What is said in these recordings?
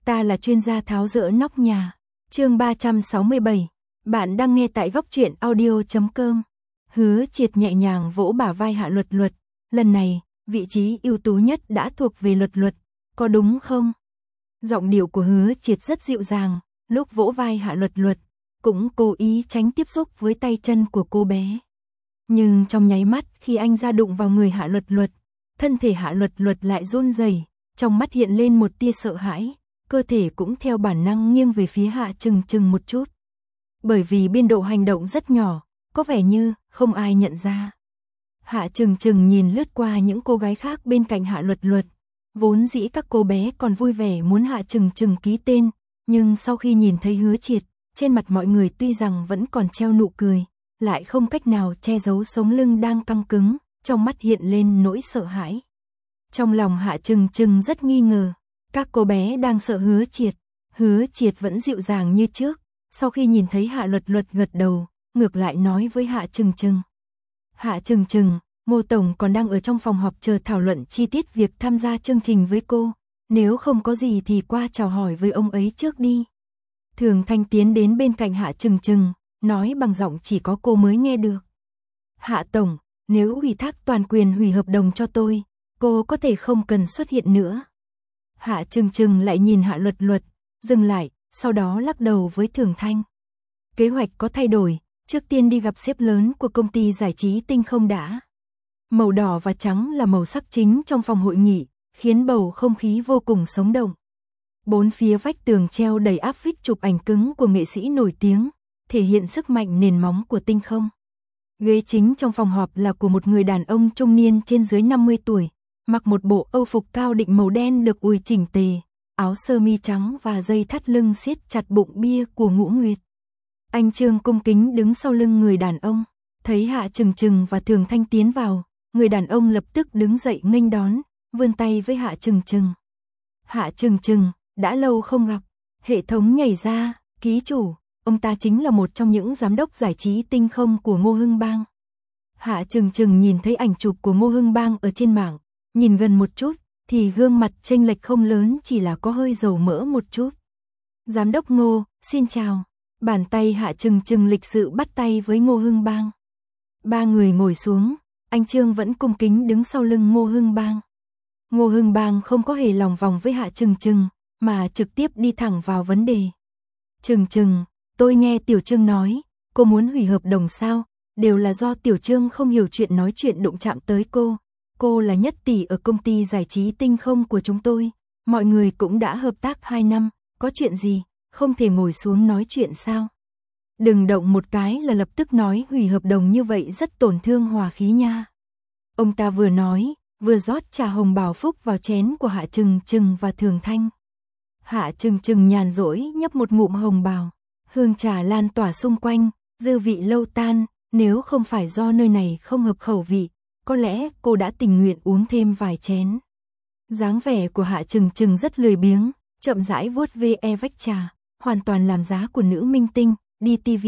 Ta là chuyên gia tháo dỡ nóc nhà. Chương 367. Bạn đang nghe tại góc truyện audio.com. Hứa Triệt nhẹ nhàng vỗ bả vai Hạ Luật Luật. Lần này, vị trí ưu tú nhất đã thuộc về Luật Luật, có đúng không? Giọng điệu của Hứa Triệt rất dịu dàng, lúc vỗ vai Hạ Luật Luật, cũng cố ý tránh tiếp xúc với tay chân của cô bé. Nhưng trong nháy mắt khi anh ra đụng vào người Hạ Luật Luật, thân thể Hạ Luật Luật lại run rẩy, trong mắt hiện lên một tia sợ hãi, cơ thể cũng theo bản năng nghiêng về phía Hạ Trừng Trừng một chút. Bởi vì biên độ hành động rất nhỏ, có vẻ như không ai nhận ra. Hạ Trừng Trừng nhìn lướt qua những cô gái khác bên cạnh Hạ Luật Luật, vốn dĩ các cô bé còn vui vẻ muốn Hạ Trừng Trừng ký tên, nhưng sau khi nhìn thấy Hứa Triệt, trên mặt mọi người tuy rằng vẫn còn treo nụ cười, lại không cách nào che giấu sống lưng đang căng cứng, trong mắt hiện lên nỗi sợ hãi. Trong lòng Hạ Trừng Trừng rất nghi ngờ, các cô bé đang sợ Hứa Triệt vẫn dịu dàng như trước, sau khi nhìn thấy Hạ Luật Luật gật đầu, ngược lại nói với Hạ Trừng Trừng. Hạ Trừng Trừng, Ngô Tổng còn đang ở trong phòng họp chờ thảo luận chi tiết việc tham gia chương trình với cô, nếu không có gì thì qua chào hỏi với ông ấy trước đi. Thường Thanh tiến đến bên cạnh Hạ Trừng Trừng, nói bằng giọng chỉ có cô mới nghe được. Hạ Tổng, nếu ủy thác toàn quyền hủy hợp đồng cho tôi, cô có thể không cần xuất hiện nữa. Hạ Trừng Trừng lại nhìn Hạ Luật Luật, dừng lại, sau đó lắc đầu với Thường Thanh. Kế hoạch có thay đổi, trước tiên đi gặp sếp lớn của công ty giải trí Tinh Không đã. Màu đỏ và trắng là màu sắc chính trong phòng hội nghị, khiến bầu không khí vô cùng sống động. Bốn phía vách tường treo đầy áp phích chụp ảnh cứng của nghệ sĩ nổi tiếng, thể hiện sức mạnh nền móng của Tinh Không. Ghế chính trong phòng họp là của một người đàn ông trung niên trên dưới 50 tuổi, mặc một bộ âu phục cao định màu đen được ủi chỉnh tề, áo sơ mi trắng và dây thắt lưng siết chặt bụng bia của Ngũ Nguyệt. Anh Trương cung kính đứng sau lưng người đàn ông, thấy Hạ Trừng Trừng và Thường Thanh tiến vào, người đàn ông lập tức đứng dậy nghênh đón, vươn tay với Hạ Trừng Trừng. Hạ Trừng Trừng, đã lâu không gặp. Hệ thống nhảy ra, ký chủ, ông ta chính là một trong những giám đốc giải trí Tinh Không của Ngô Hưng Bang. Hạ Trừng Trừng nhìn thấy ảnh chụp của Ngô Hưng Bang ở trên mạng, nhìn gần một chút, thì gương mặt chênh lệch không lớn, chỉ là có hơi dầu mỡ một chút. Giám đốc Ngô, xin chào. Bàn tay Hạ Trừng Trừng lịch sự bắt tay với Ngô Hưng Bang. Ba người ngồi xuống, anh Trương vẫn cung kính đứng sau lưng Ngô Hưng Bang. Ngô Hưng Bang không có hề lòng vòng với Hạ Trừng Trừng, mà trực tiếp đi thẳng vào vấn đề. Trừng Trừng, tôi nghe Tiểu Trương nói, cô muốn hủy hợp đồng sao? Đều là do Tiểu Trương không hiểu chuyện nói chuyện đụng chạm tới cô. Cô là nhất tỷ ở công ty giải trí Tinh Không của chúng tôi. Mọi người cũng đã hợp tác 2 năm, có chuyện gì, không thể ngồi xuống nói chuyện sao? Đừng động một cái là lập tức nói hủy hợp đồng, như vậy rất tổn thương hòa khí nha. Ông ta vừa nói, vừa rót trà hồng bào phúc vào chén của Hạ Trừng Trừng và Thường Thanh. Hạ Trừng Trừng nhàn rỗi nhấp một ngụm hồng bào, hương trà lan tỏa xung quanh, dư vị lâu tan, nếu không phải do nơi này không hợp khẩu vị, có lẽ cô đã tình nguyện uống thêm vài chén. Dáng vẻ của Hạ Trừng Trừng rất lười biếng, chậm rãi vuốt ve vách trà, hoàn toàn làm giá của nữ minh tinh, đi TV.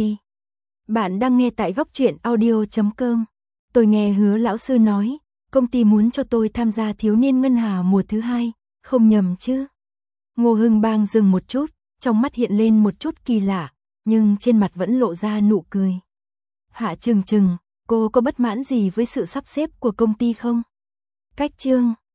Bạn đang nghe tại góc truyện audio.com. Tôi nghe Hứa lão sư nói, công ty muốn cho tôi tham gia thiếu niên ngân hà mùa thứ 2, không nhầm chứ? Ngô Hưng Bang dừng một chút, trong mắt hiện lên một chút kỳ lạ, nhưng trên mặt vẫn lộ ra nụ cười. Hạ Trừng Trừng, cô có bất mãn gì với sự sắp xếp của công ty không? Cách chương